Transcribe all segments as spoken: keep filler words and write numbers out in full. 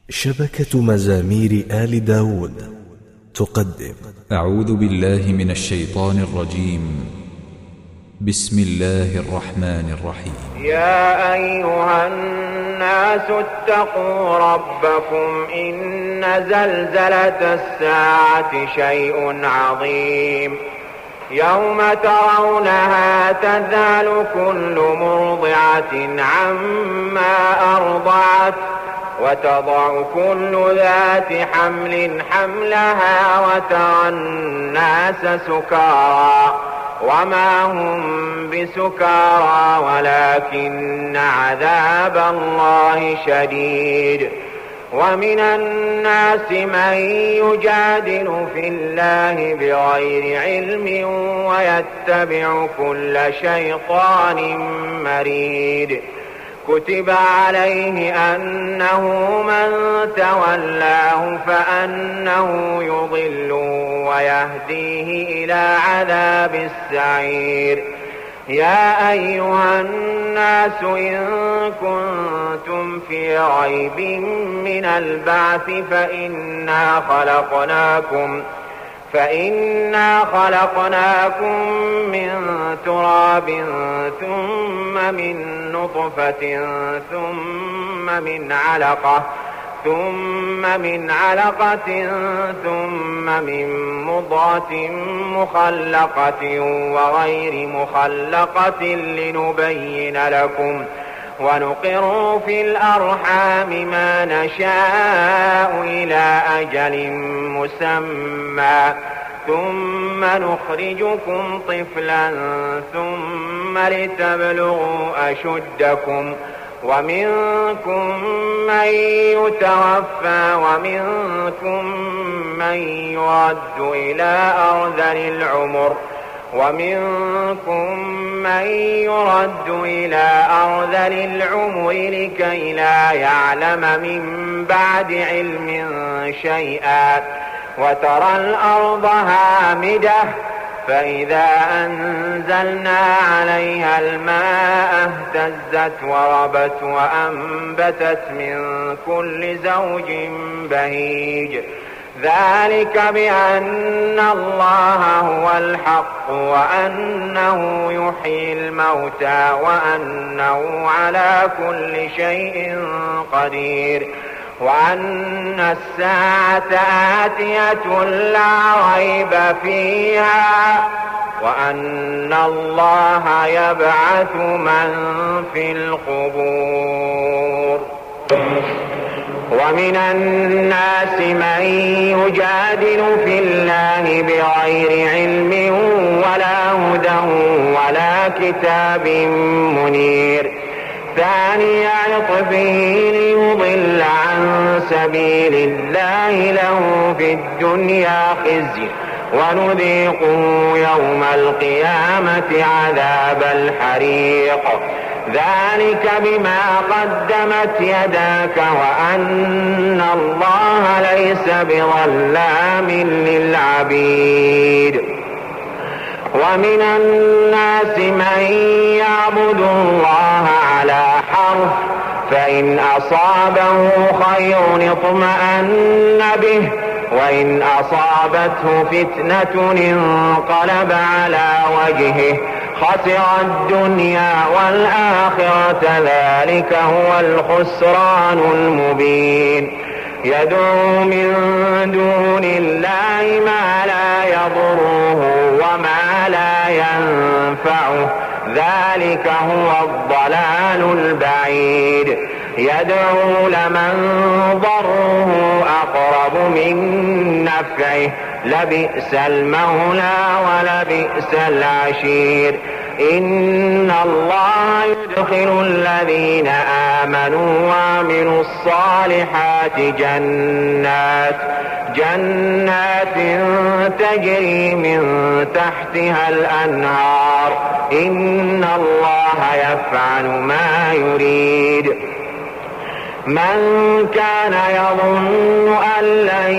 شبكة مزامير آل داود تقدم. أعوذ بالله من الشيطان الرجيم. بسم الله الرحمن الرحيم. يا أيها الناس اتقوا ربكم إن زلزلة الساعة شيء عظيم يوم ترونها تذهل كل مرضعة عما أرضعت وتضع كل ذات حمل حملها وترى الناس سكارى وما هم بسكارى ولكن عذاب الله شديد. ومن الناس من يجادل في الله بغير علم ويتبع كل شيطان مريد. كتب عليه أنه من تولاه فأنه يضل ويهديه إلى عذاب السعير. يا أيها الناس إن كنتم في ريب من البعث فإنا خلقناكم فإنا خلقناكم من تراب ثم من نطفة ثم من علقة ثم من علقة ثم من مضغة مخلقة وغير مخلقة لنبين لكم ونقر في الأرحام ما نشاء إلى أجل مسمى ثم نخرجكم طفلا ثم لتبلغوا أشدكم ومنكم من يتوفى ومنكم من يرد إلى أرذل العمر ومنكم من يرد إلى أرذل العمر لكي لا يعلم من بعد علم شيئا وترى الأرض هامدة فإذا أنزلنا عليها الماء اهتزت وربت وأنبتت من كل زوج بهيج. ذلك بأن الله هو الحق وأنه يحيي الموتى وأنه على كل شيء قدير وأن الساعة آتية لا ريب فيها وأن الله يبعث من في القبور. ومن الناس من يجادل في الله بغير علم ولا هدى ولا كتاب منير. ثاني عطفه ليضل عن سبيل الله له في الدنيا خزي ونذيقه يوم القيامة عذاب الحريق. ذلك بما قدمت يداك وأن الله ليس بظلام للعبيد. ومن الناس من يعبد الله على حرف فإن أصابه خير اطمأن به وإن أصابته فتنة انقلب على وجهه خسر الدنيا والآخرة ذلك هو الخسران المبين. يدعو من دون الله ما لا يضره وما لا ينفعه ذلك هو الضلال البعيد. يدعو لمن ضره أقرب من نفعه لبئس المولى ولبئس العشير. إن الله يدخل الذين آمنوا وعملوا الصالحات جنات جنات تجري من تحتها الأنهار إن الله يفعل ما يريد. من كان يظن أن لن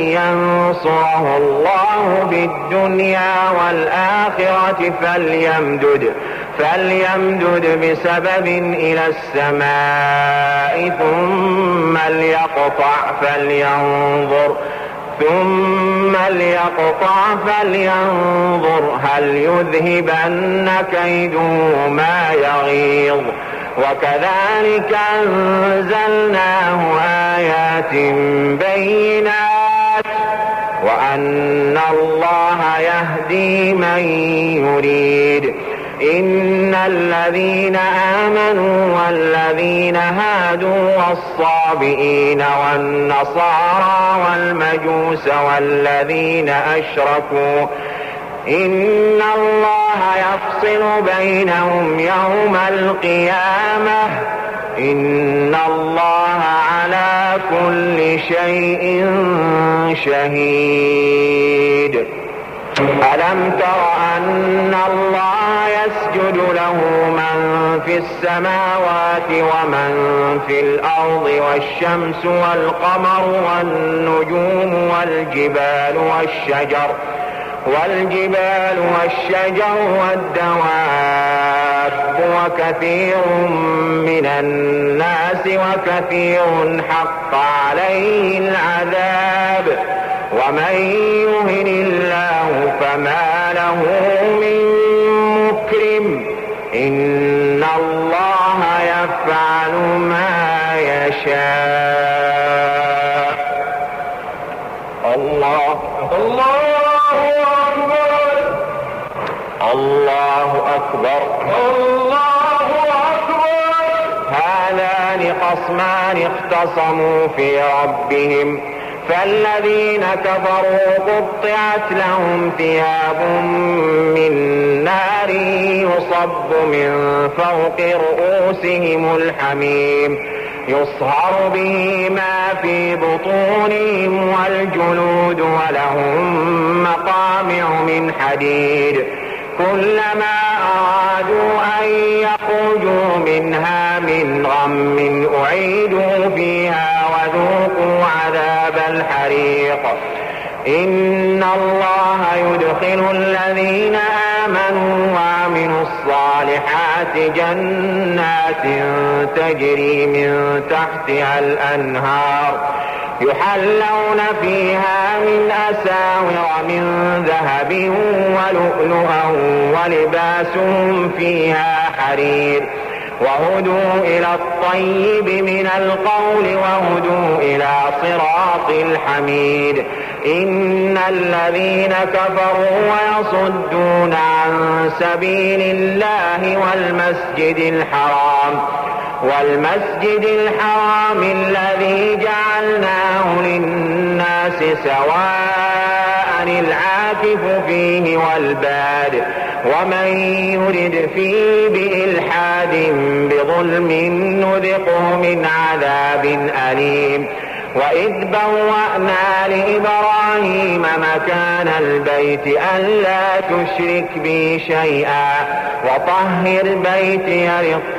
ينصره الله بالدنيا والآخرة فليمدد فليمدد بسبب إلى السماء ثم ليقطع فلينظر ثم ليقطع فلينظر هل يذهبن كيده ما يغيظ. وكذلك أنزلناه آيات بينات وأن الله يهدي من يريد. إن الذين آمنوا والذين هادوا والصابئين والنصارى والمجوس والذين أشركوا إن الله يفصل بينهم يوم القيامة إن الله على كل شيء شهيد. ألم تر أن الله يسجد له من في السماوات ومن في الأرض والشمس والقمر والنجوم والجبال والشجر والجبال والشجر والدواب وكثير من الناس وكثير حق عليه العذاب ومن يهن الله فما له من مكرم إن الله يفعل ما يشاء. الله الله أكبر الله أكبر الله أكبر. هذان خصمان اختصموا في ربهم فالذين كفروا قطعت لهم ثياب من نار يصب من فوق رؤوسهم الحميم يصهر به ما في بطونهم والجلود ولهم مقامع من حديد كلما أرادوا أن يخرجوا منها من غم أعيدوا فيها وذوقوا عذاب الحريق. إن الله يدخل الذين آمنوا وعملوا الصالحات جنات تجري من تحتها الأنهار يحلون فيها من أساور من ذهب ولؤلؤا ولباسهم فيها حرير وهدوا إلى الطيب من القول وهدوا إلى صراط الحميد. إن الذين كفروا ويصدون عن سبيل الله والمسجد الحرام والمسجد الحرام الذي جعلناه للناس سواء العاكف فيه والباد ومن يرد فيه بإلحاد بظلم نذقه من عذاب أليم. وإذ بوأنا لإبراهيم مكان البيت ألا تشرك بي شيئا وطهر بيتي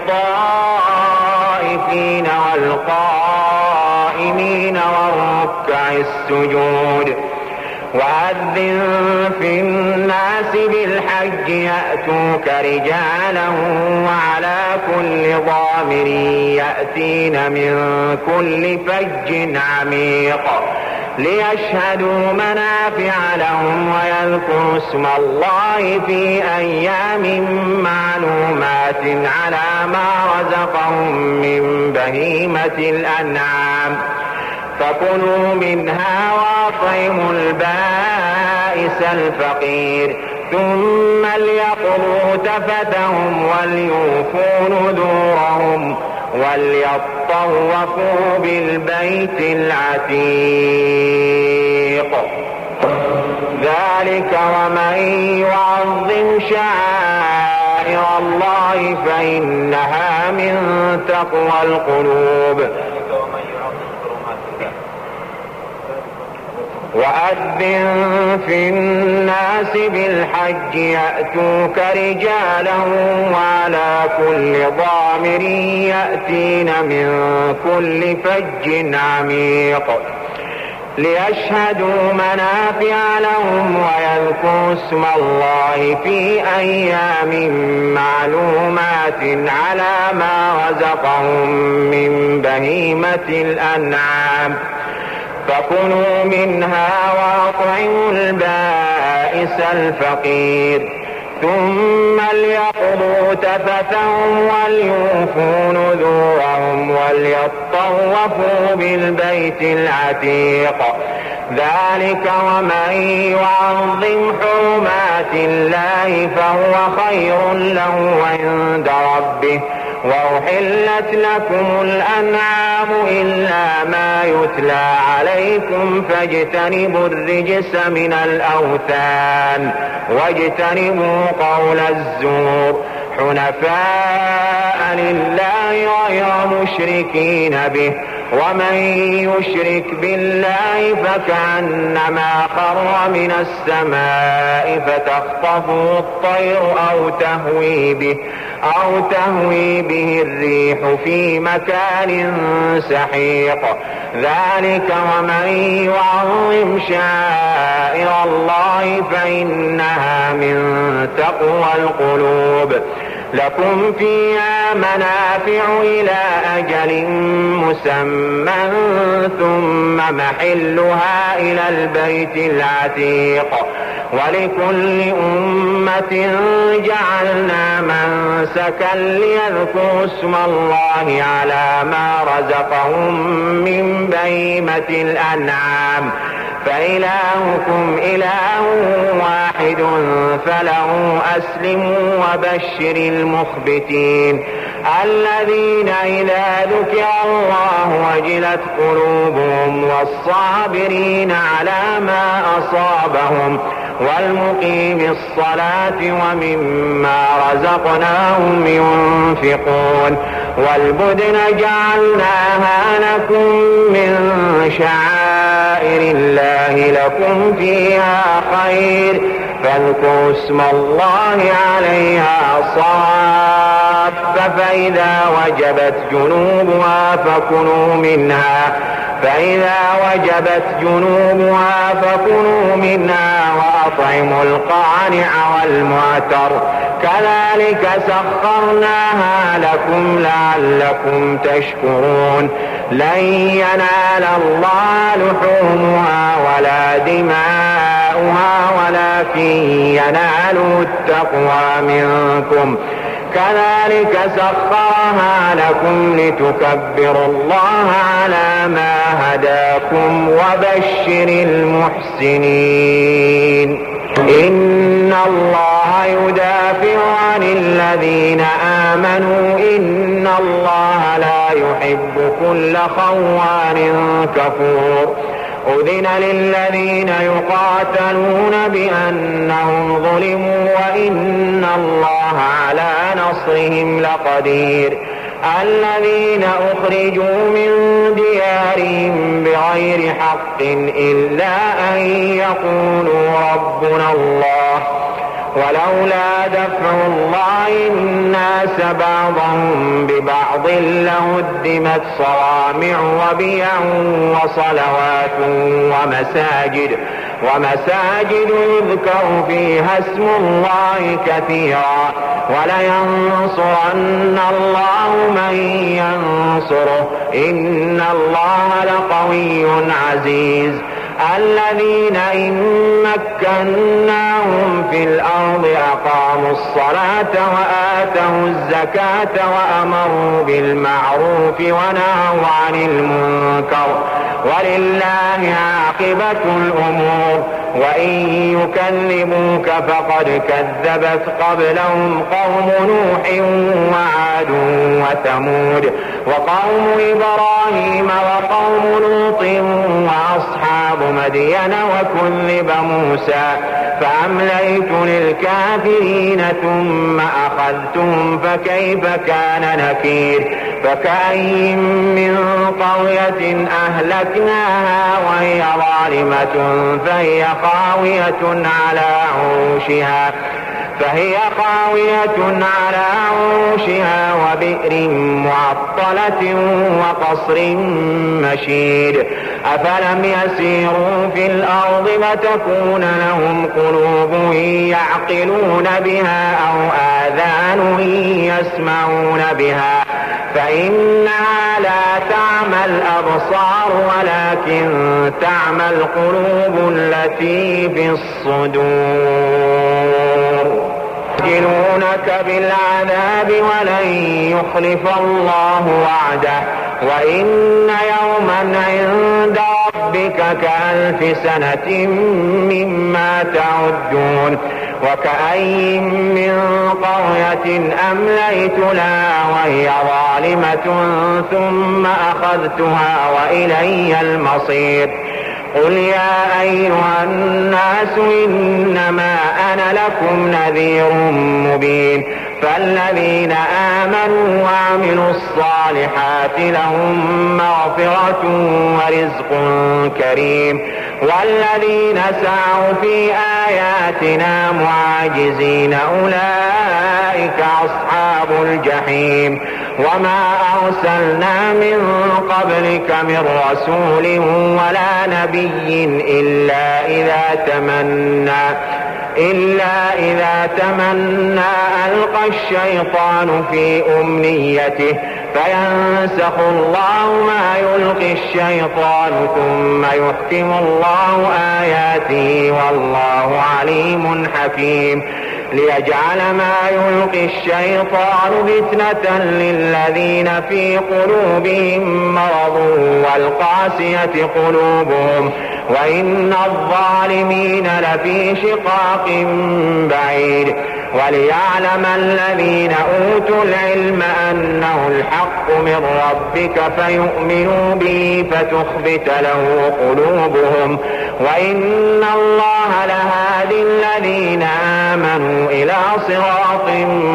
للطائفين والقائمين والركع السجود. وأذن في الناس بالحج يأتوك رجالا وعلى كل ضامر يأتين من كل فج عميق ليشهدوا منافع لهم ويذكروا اسم الله في أيام معلومات على ما رزقهم من بهيمة الأنعام فكلوا منها وأطعموا البائس الفقير ثم ليقضوا تفتهم وليوفوا نذورهم وليطوفوا بالبيت العتيق. ذلك ومن يعظم شعائر الله فإنها من تقوى القلوب. وأذن في الناس بالحج يأتوك رجالا وعلى كل ضامر يأتين من كل فج عميق ليشهدوا منافع لهم ويذكروا اسم الله في أيام معلومات على ما رزقهم من بهيمة الأنعام فكلوا منها وأطعموا البائس الفقير ثم ليقضوا تفثهم وليوفوا نذورهم وليطوفوا بالبيت العتيق ذلك ومن يعظم حرمات الله فهو خير له عند ربه وأحلت لكم الأنعام إلا ما يتلى عليكم فاجتنبوا الرجس من الأوثان واجتنبوا قول الزور حنفاء لله غير مشركين به ومن يشرك بالله فكأنما خر من السماء فتخطفه الطير أو تهوي به أو تهوي به الريح في مكان سحيق ذلك ومن يعظم شعائر الله فإنها من تقوى القلوب لكم فيها منافع إلى أجل مسمى ثم محلها إلى البيت العتيق ولكل أمة جعلنا منسكا ليذكروا اسم الله على ما رزقهم من بهيمة الأنعام فإلهكم إله واحد فله أسلموا وبشر المخبتين الذين إذا ذكر الله وجلت قلوبهم والصابرين على ما أصابهم والمقيم الصلاة ومما رزقناهم ينفقون والبدن جعلناها لكم من شعائر الله لكم فيها خير فاذكروا اسم الله عليها صاف فإذا وجبت جنوبها فكلوا منها فإذا وجبت جنوبها فكلوا منها وأطعموا القانع والمعتر كذلك سخرناها لكم لعلكم تشكرون لن ينال الله لحومها ولا دماؤها ولكن يناله التقوى منكم كذلك سخرها لكم لتكبروا الله على ما هداكم وبشر المحسنين إن الله يدافع عن الذين آمنوا إن الله لا يحب كل خوان كفور أذن للذين يقاتلون بأنهم ظلموا وإن الله على نصرهم لقدير الذين أخرجوا من ديارهم بغير حق إلا أن يقولوا ربنا الله ولولا دفع الله الناس بعضهم ببعض لهدمت صوامع وبيع وصلوات ومساجد ومساجد يذكر فيها اسم الله كثيرا ولينصرن الله من ينصره إن الله لقوي عزيز الذين إن مكناهم في الأرض أقاموا الصلاة وآتوا الزكاة وأمروا بالمعروف ونهوا عن المنكر ولله عاقبة الأمور وإن يكذبوك فقد كذبت قبلهم قوم نوح وعاد وثمود وقوم إبراهيم وقوم لوط وأصحاب مدين وكذب موسى فأمليت للكافرين ثم أخذتهم فكيف كان نكير فكأين من قرية أهلكناها وهي ظالمة فهي خاوية على عروشها فهي خاوية على عروشها وبئر معطلة وقصر مشيد أفلم يسيروا في الأرض فتكون لهم قلوب يعقلون بها أو آذان يسمعون بها فإنها لا تعمى الأبصار ولكن تعمى القلوب التي في الصدور. يستعجلونك بالعذاب ولن يخلف الله وعده وإن يوما عند ربك كألف سنة مما تعدون. وكأين من قرية أمليت لها وهي ظالمة ثم أخذتها وإلي المصير. قل يا أيها الناس إنما أنا لكم نذير مبين. فالذين آمنوا وعملوا الصالحات لهم مغفرة ورزق كريم والذين سعوا في آياتنا معاجزين أولئك أصحاب الجحيم. وما أرسلنا من قبلك من رسول ولا نبي إلا إذا تمنى إلا إذا تمنى ألقى الشيطان في أمنيته فينسخ الله ما يلقي الشيطان ثم يحكم الله آياته والله عليم حكيم. ليجعل ما يلقي الشيطان فتنة للذين في قلوبهم مرض والقاسية قلوبهم وإن الظالمين لفي شقاق بعيد. وليعلم الذين أوتوا العلم أنه الحق من ربك فيؤمنوا به فتخبت له قلوبهم وإن الله لهادي الذين آمنوا إلى صراط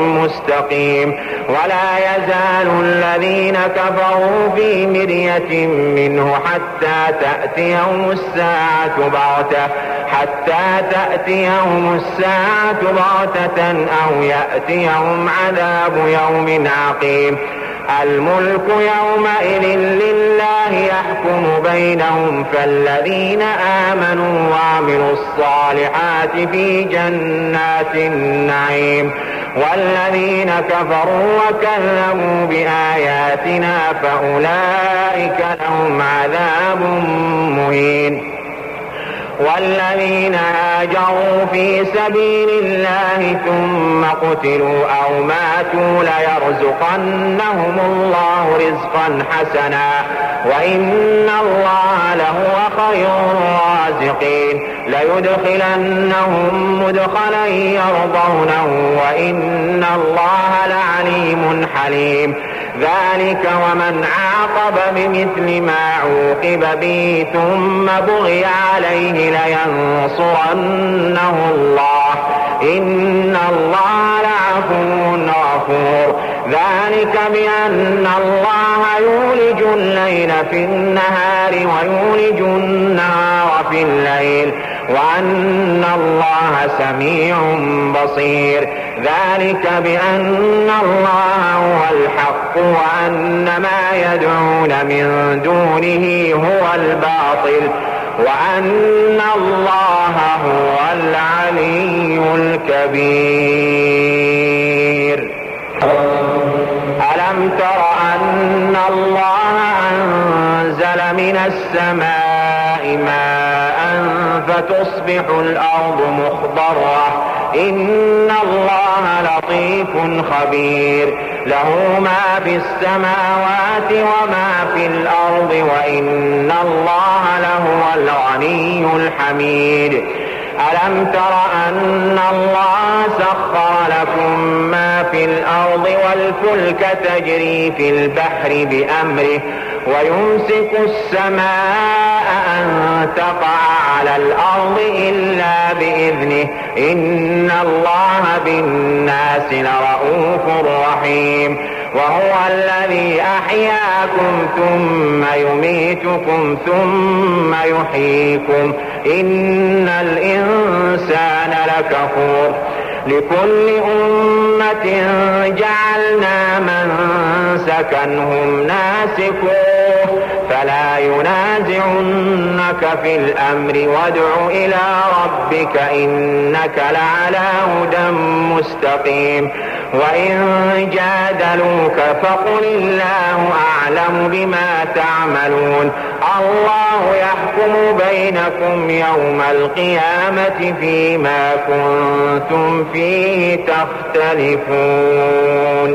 مستقيم. ولا يزال الذين كفروا في مرية منه حتى تأتيهم الساعة بغتة حتى تأتيهم الساعة بغتة أو يأتيهم عذاب يوم عقيم. الملك يومئذ لله يحكم بينهم فالذين آمنوا وعملوا الصالحات في جنات النعيم والذين كفروا وكذبوا بآياتنا فأولئك لهم عذاب مهين. والذين هاجروا في سبيل الله ثم قتلوا أو ماتوا ليرزقنهم الله رزقا حسنا وإن الله لهو خير الرازقين. ليدخلنهم مدخلا يرضونه وإن الله لعليم حليم. ذلك ومن عاقب بمثل ما عوقب به ثم بغي عليه لينصرنه الله إن الله لعفو غفور. ذلك بأن الله يولج الليل في النهار ويولج النهار في الليل وأن الله سميع بصير. ذلك بأن الله هو الحق وأن ما يدعون من دونه هو الباطل وأن الله هو العلي الكبير. ألم تر أن الله أنزل من السماء ماء فتصبح الأرض مخضرة إن الله لطيف خبير. له ما في السماوات وما في الأرض وإن الله لهو الغني الحميد. ألم تر أن الله سخر لكم ما في الأرض والفلك تجري في البحر بأمره ويمسك السماء أن تقع على الأرض إلا بإذنه إن الله بالناس لرؤوف رحيم. وهو الذي أحياكم ثم يميتكم ثم يحييكم إن الإنسان لكفور. لكل أمة جعلنا منسكا هم ناسكوه فلا ينازعنك في الأمر وادع إلى ربك إنك لعلى هدى مستقيم. وإن جادلوك فقل الله أعلم بما تعملون الله يحكم بينكم يوم القيامة فيما كنتم فيه تختلفون.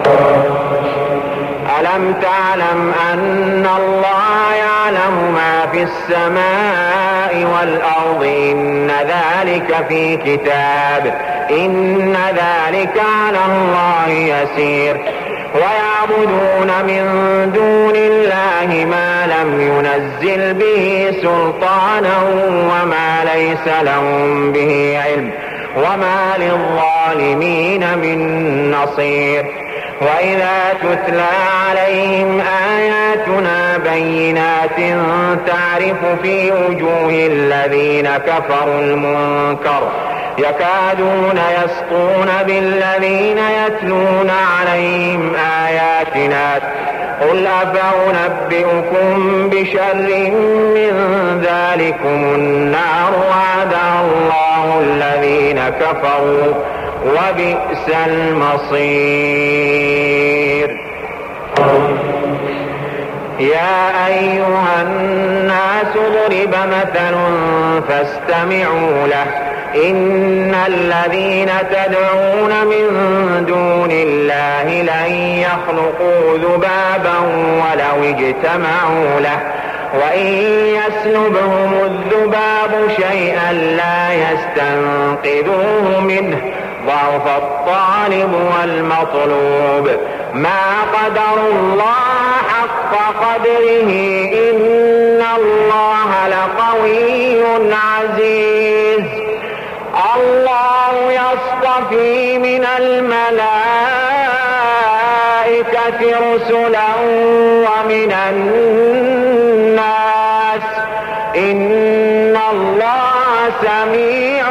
ألم تعلم أن الله يعلم ما في السماء والأرض إن ذلك في كتاب إن ذلك على الله يسير. ويعبدون من دون الله ما لم ينزل به سلطانا وما ليس لهم به علم وما للظالمين من نصير. وإذا تتلى عليهم آياتنا بينات تعرف في وجوه الذين كفروا المنكر يكادون يسطون بالذين يتلون عليهم آياتنا قل أفأنبئكم بشر من ذلكم النار وعدها الله الذين كفروا وبئس المصير. يا أيها الناس ضرب مثل فاستمعوا له إن الذين تدعون من دون الله لن يخلقوا ذبابا ولو اجتمعوا له وإن يسلبهم الذباب شيئا لا يستنقذوه منه ضعف الطالب والمطلوب ما قدروا الله حق قدره إن الله لقوي عزيز. الله يصطفي من الملائكة رسلا ومن الناس إن الله سميع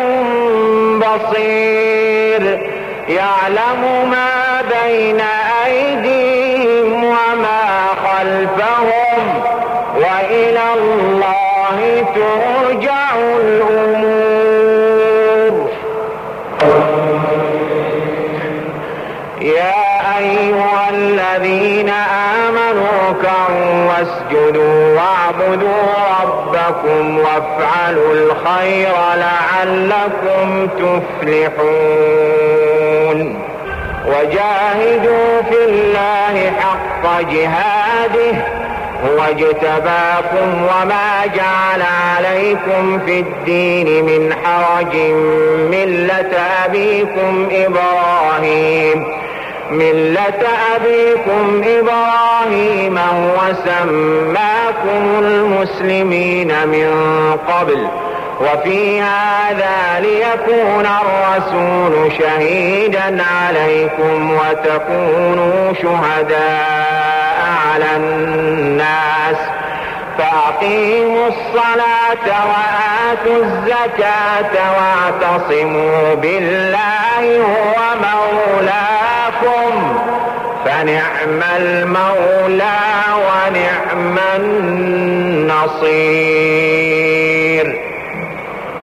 بصير يعلم ما بين أيديهم وما خلفهم وإلى الله ترجع الأمور. يا أيها الذين آمنوا اركعوا واسجدوا واعبدوا ربكم وافعلوا الخير لعلكم تفلحون. وجاهدوا في الله حق جهاده هو اجتباكم وما جعل عليكم في الدين من حرج ملة أبيكم إبراهيم ملة أبيكم إبراهيم هو سماكم المسلمين من قبل وفي هذا ليكون الرسول شهيدا عليكم وتكونوا شهداء على الناس فأقيموا الصلاة وآتوا الزكاة واعتصموا بالله هو مولاكم فنعم المولى ونعم النصير.